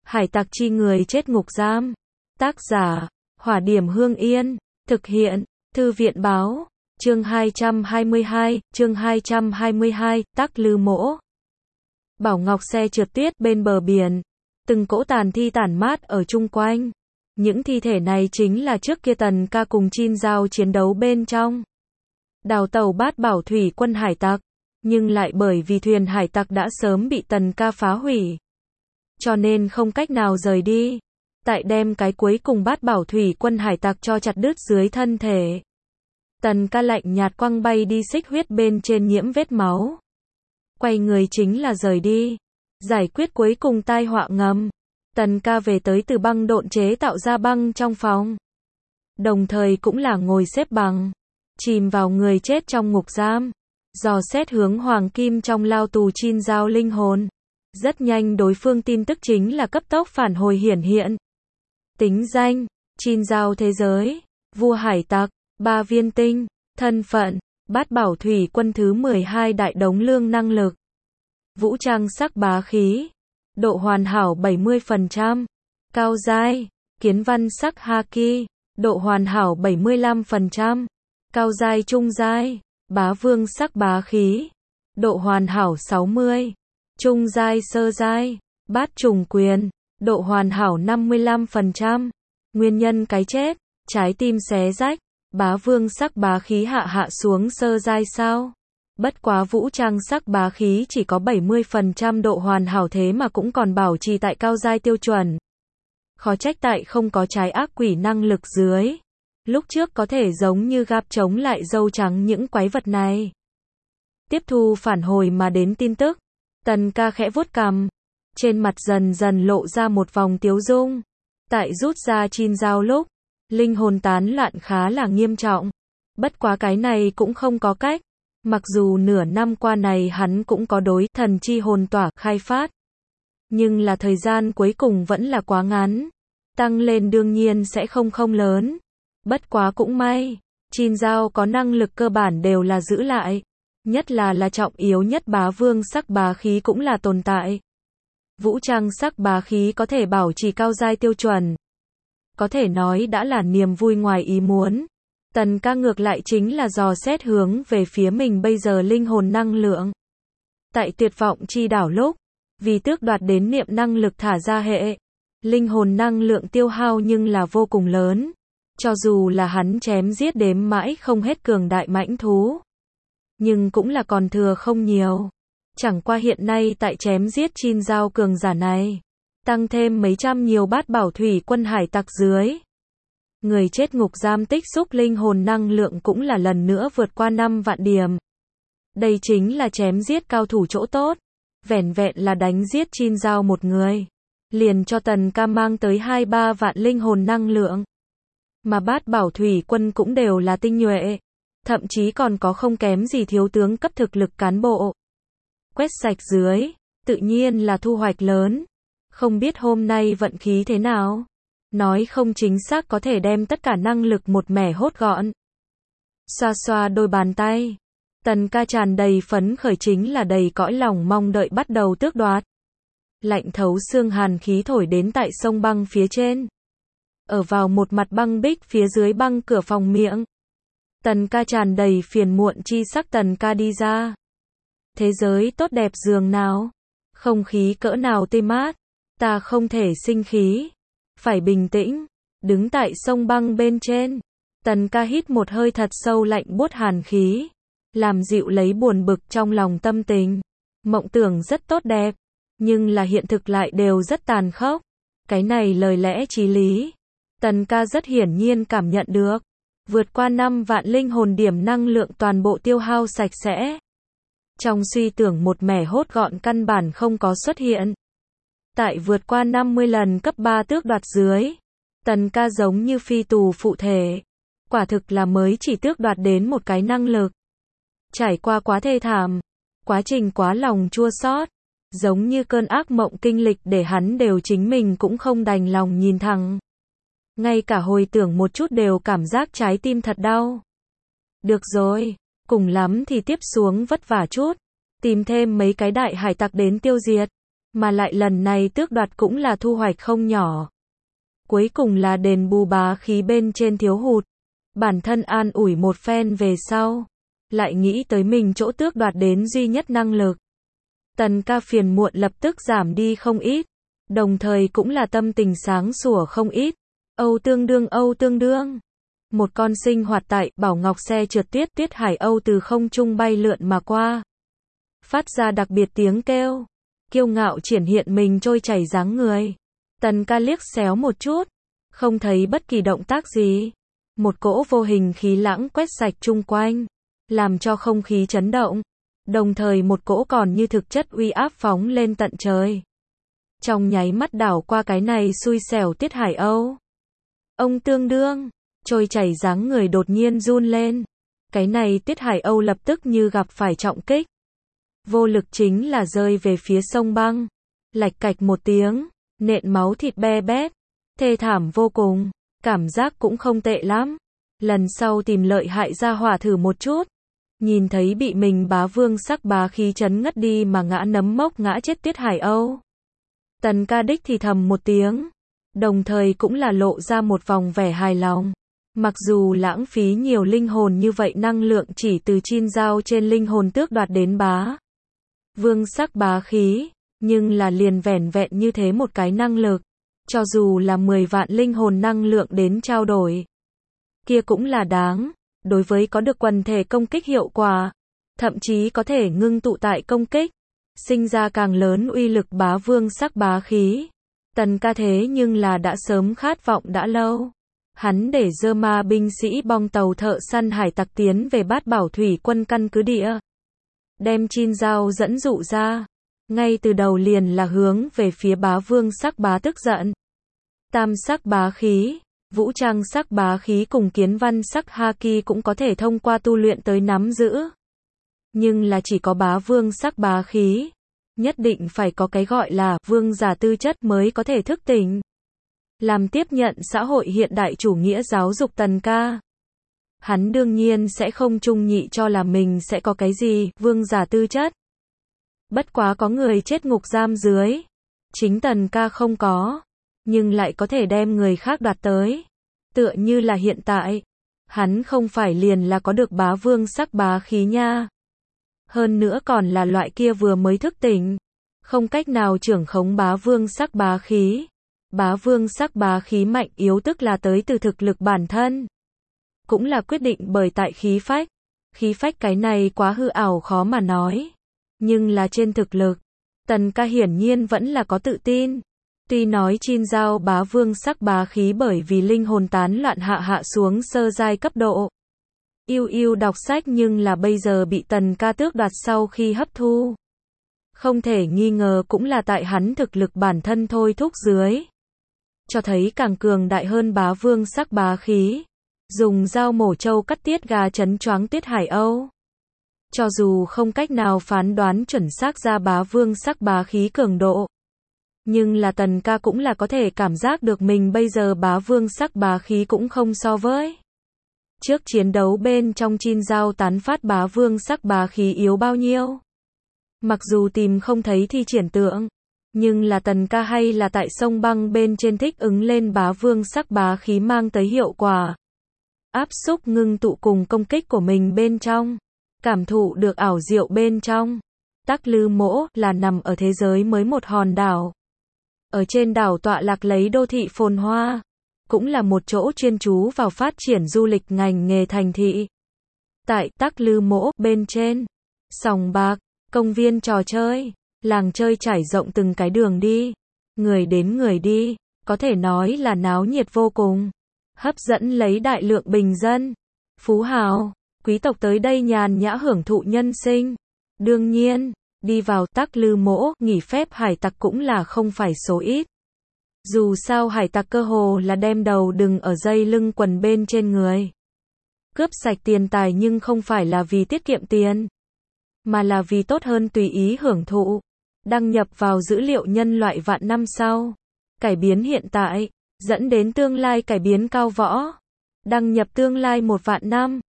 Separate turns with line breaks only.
Hải tặc chi người chết ngục giam. Tác giả, Hỏa Điểm Hương Yên. Thực hiện, Thư viện báo. Chương 222, Tắc Lư Mỗ. Bảo Ngọc xe trượt tuyết bên bờ biển. Từng cỗ tàn thi tản mát ở chung quanh. Những thi thể này chính là trước kia Tần Ca cùng Chin Giao chiến đấu bên trong đào tàu Bát Bảo thủy quân hải tặc. Nhưng lại bởi vì thuyền hải tặc đã sớm bị Tần Ca phá hủy, cho nên không cách nào rời đi. Tại đem cái cuối cùng Bát Bảo thủy quân hải tặc cho chặt đứt dưới thân thể, Tần Ca lạnh nhạt quăng bay đi xích huyết bên trên nhiễm vết máu. Quay người chính là rời đi. Giải quyết cuối cùng tai họa ngầm, Tần Ca về tới từ băng độn chế tạo ra băng trong phòng. Đồng thời cũng là ngồi xếp bằng, chìm vào người chết trong ngục giam, dò xét hướng hoàng kim trong lao tù Chin Giao linh hồn. Rất nhanh đối phương tin tức chính là cấp tốc phản hồi hiển hiện. Tính danh, Chin Giao thế giới, vua hải tặc, 3 viên tinh, thân phận, Bát Bảo thủy quân thứ 12 đại đống lương năng lực. Vũ trang sắc bá khí, độ hoàn hảo 70%, cao giai, kiến văn sắc haki, độ hoàn hảo 75%, cao giai trung giai, bá vương sắc bá khí, độ hoàn hảo 60, trung giai sơ giai, bát trùng quyền, độ hoàn hảo 55%, nguyên nhân cái chết, trái tim xé rách, bá vương sắc bá khí hạ xuống sơ giai sao? Bất quá vũ trang sắc bá khí chỉ có 70% độ hoàn hảo thế mà cũng còn bảo trì tại cao giai tiêu chuẩn. Khó trách tại không có trái ác quỷ năng lực dưới. Lúc trước có thể giống như gáp chống lại dâu trắng những quái vật này. Tiếp thu phản hồi mà đến tin tức, Tần Ca khẽ vuốt cằm, trên mặt dần dần lộ ra một vòng tiếu dung. Tại rút ra Chin Giao lúc, linh hồn tán loạn khá là nghiêm trọng. Bất quá cái này cũng không có cách. Mặc dù nửa năm qua này hắn cũng có đối thần chi hồn tỏa khai phát, nhưng là thời gian cuối cùng vẫn là quá ngắn. Tăng lên đương nhiên sẽ không lớn. Bất quá cũng may, Chin Giao có năng lực cơ bản đều là giữ lại. Nhất là trọng yếu nhất bá vương sắc bá khí cũng là tồn tại. Vũ trang sắc bá khí có thể bảo trì cao giai tiêu chuẩn. Có thể nói đã là niềm vui ngoài ý muốn. Tần Ca ngược lại chính là dò xét hướng về phía mình bây giờ linh hồn năng lượng. Tại tuyệt vọng chi đảo lúc, vì tước đoạt đến niệm năng lực thả ra hệ, linh hồn năng lượng tiêu hao nhưng là vô cùng lớn. Cho dù là hắn chém giết đếm mãi không hết cường đại mãnh thú, nhưng cũng là còn thừa không nhiều. Chẳng qua hiện nay tại chém giết Chin Giao cường giả này, tăng thêm mấy trăm nhiều Bát Bảo thủy quân hải tặc dưới. Người chết ngục giam tích xúc linh hồn năng lượng cũng là lần nữa vượt qua 5 vạn điểm. Đây chính là chém giết cao thủ chỗ tốt. Vẻn vẹn là đánh giết Chin Giao một người, liền cho Tần Ca mang tới 2-3 vạn linh hồn năng lượng. Mà Bát Bảo thủy quân cũng đều là tinh nhuệ, thậm chí còn có không kém gì thiếu tướng cấp thực lực cán bộ. Quét sạch dưới, tự nhiên là thu hoạch lớn. Không biết hôm nay vận khí thế nào? Nói không chính xác có thể đem tất cả năng lực một mẻ hốt gọn. Xoa xoa đôi bàn tay, Tần Ca tràn đầy phấn khởi chính là đầy cõi lòng mong đợi bắt đầu tước đoạt. Lạnh thấu xương hàn khí thổi đến tại sông băng phía trên. Ở vào một mặt băng bích phía dưới băng cửa phòng miệng. Tần Ca tràn đầy phiền muộn chi sắc Tần Ca đi ra. Thế giới tốt đẹp dường nào, không khí cỡ nào tươi mát, ta không thể sinh khí. Phải bình tĩnh, đứng tại sông băng bên trên. Tần Ca hít một hơi thật sâu lạnh buốt hàn khí, làm dịu lấy buồn bực trong lòng tâm tình. Mộng tưởng rất tốt đẹp, nhưng là hiện thực lại đều rất tàn khốc. Cái này lời lẽ chí lý, Tần Ca rất hiển nhiên cảm nhận được. Vượt qua 5 vạn linh hồn điểm năng lượng toàn bộ tiêu hao sạch sẽ. Trong suy tưởng một mẻ hốt gọn căn bản không có xuất hiện. Tại vượt qua 50 lần cấp 3 tước đoạt dưới, Tần Ca giống như phi tù phụ thể. Quả thực là mới chỉ tước đoạt đến một cái năng lực. Trải qua quá thê thảm, quá trình quá lòng chua xót, giống như cơn ác mộng kinh lịch để hắn đều chính mình cũng không đành lòng nhìn thẳng. Ngay cả hồi tưởng một chút đều cảm giác trái tim thật đau. Được rồi, cùng lắm thì tiếp xuống vất vả chút, tìm thêm mấy cái đại hải tặc đến tiêu diệt. Mà lại lần này tước đoạt cũng là thu hoạch không nhỏ. Cuối cùng là đền bù bá khí bên trên thiếu hụt. Bản thân an ủi một phen về sau. Lại nghĩ tới mình chỗ tước đoạt đến duy nhất năng lực. Tần ca phiền muộn lập tức giảm đi không ít. Đồng thời cũng là tâm tình sáng sủa không ít. Âu tương đương. Một con sinh hoạt tại Bảo Ngọc xe trượt tuyết Tiết Hải Âu từ không trung bay lượn mà qua. Phát ra đặc biệt tiếng kêu. Kiêu ngạo triển hiện mình trôi chảy dáng người. Tần ca liếc xéo một chút. Không thấy bất kỳ động tác gì. Một cỗ vô hình khí lãng quét sạch chung quanh. Làm cho không khí chấn động. Đồng thời một cỗ còn như thực chất uy áp phóng lên tận trời. Trong nháy mắt đảo qua cái này xui xẻo Tiết Hải Âu. Ông tương đương. Trôi chảy dáng người đột nhiên run lên. Cái này Tiết Hải Âu lập tức như gặp phải trọng kích. Vô lực chính là rơi về phía sông băng. Lạch cạch một tiếng. Nện máu thịt be bét. Thê thảm vô cùng. Cảm giác cũng không tệ lắm. Lần sau tìm lợi hại ra hỏa thử một chút. Nhìn thấy bị mình bá vương sắc bá khí chấn ngất đi mà ngã nấm mốc ngã chết Tiết Hải Âu. Tần ca đích thì thầm một tiếng. Đồng thời cũng là lộ ra một vòng vẻ hài lòng. Mặc dù lãng phí nhiều linh hồn như vậy năng lượng chỉ từ chin dao trên linh hồn tước đoạt đến bá vương sắc bá khí. Nhưng là liền vẻn vẹn như thế một cái năng lực. Cho dù là 10 vạn linh hồn năng lượng đến trao đổi. Kia cũng là đáng. Đối với có được quần thể công kích hiệu quả. Thậm chí có thể ngưng tụ tại công kích. Sinh ra càng lớn uy lực bá vương sắc bá khí. Tần ca thế nhưng là đã sớm khát vọng đã lâu. Hắn để dơ ma binh sĩ bong tàu thợ săn hải tặc tiến về Bát Bảo thủy quân căn cứ địa. Đem chin dao dẫn dụ ra. Ngay từ đầu liền là hướng về phía bá vương sắc bá tức giận. Tam sắc bá khí, vũ trang sắc bá khí cùng kiến văn sắc haki cũng có thể thông qua tu luyện tới nắm giữ. Nhưng là chỉ có bá vương sắc bá khí. Nhất định phải có cái gọi là vương giả tư chất mới có thể thức tỉnh. Làm tiếp nhận xã hội hiện đại chủ nghĩa giáo dục Tần ca. Hắn đương nhiên sẽ không trung nhị cho là mình sẽ có cái gì vương giả tư chất. Bất quá có người chết ngục giam dưới. Chính Tần ca không có. Nhưng lại có thể đem người khác đoạt tới. Tựa như là hiện tại. Hắn không phải liền là có được bá vương sắc bá khí nha. Hơn nữa còn là loại kia vừa mới thức tỉnh. Không cách nào trưởng khống bá vương sắc bá khí. Bá vương sắc bá khí mạnh yếu tức là tới từ thực lực bản thân. Cũng là quyết định bởi tại khí phách. Khí phách cái này quá hư ảo khó mà nói. Nhưng là trên thực lực. Tần ca hiển nhiên vẫn là có tự tin. Tuy nói chin dao bá vương sắc bá khí bởi vì linh hồn tán loạn hạ xuống sơ giai cấp độ. Yêu đọc sách nhưng là bây giờ bị Tần ca tước đoạt sau khi hấp thu. Không thể nghi ngờ cũng là tại hắn thực lực bản thân thôi thúc dưới. Cho thấy càng cường đại hơn bá vương sắc bá khí. Dùng dao mổ trâu cắt tiết gà chấn choáng Tiết Hải Âu. Cho dù không cách nào phán đoán chuẩn xác ra bá vương sắc bá khí cường độ. Nhưng là Tần ca cũng là có thể cảm giác được mình bây giờ bá vương sắc bá khí cũng không so với. Trước chiến đấu bên trong chin dao tán phát bá vương sắc bá khí yếu bao nhiêu. Mặc dù tìm không thấy thi triển tượng. Nhưng là Tần ca hay là tại sông băng bên trên thích ứng lên bá vương sắc bá khí mang tới hiệu quả. Áp xúc ngưng tụ cùng công kích của mình bên trong. Cảm thụ được ảo diệu bên trong. Tắc Lư Mỗ là nằm ở thế giới mới một hòn đảo. Ở trên đảo tọa lạc lấy đô thị phồn hoa. Cũng là một chỗ chuyên chú vào phát triển du lịch ngành nghề thành thị. Tại Tắc Lư Mỗ bên trên. Sòng bạc, công viên trò chơi, làng chơi trải rộng từng cái đường đi. Người đến người đi, có thể nói là náo nhiệt vô cùng. Hấp dẫn lấy đại lượng bình dân, phú hào, quý tộc tới đây nhàn nhã hưởng thụ nhân sinh. Đương nhiên, đi vào Tắc Lư Mỗ nghỉ phép hải tặc cũng là không phải số ít. Dù sao hải tặc cơ hồ là đem đầu đừng ở dây lưng quần bên trên người. Cướp sạch tiền tài nhưng không phải là vì tiết kiệm tiền, mà là vì tốt hơn tùy ý hưởng thụ. Đăng nhập vào dữ liệu nhân loại vạn năm sau. Cải biến hiện tại, dẫn đến tương lai cải biến cao võ. Đăng nhập tương lai 1 vạn năm.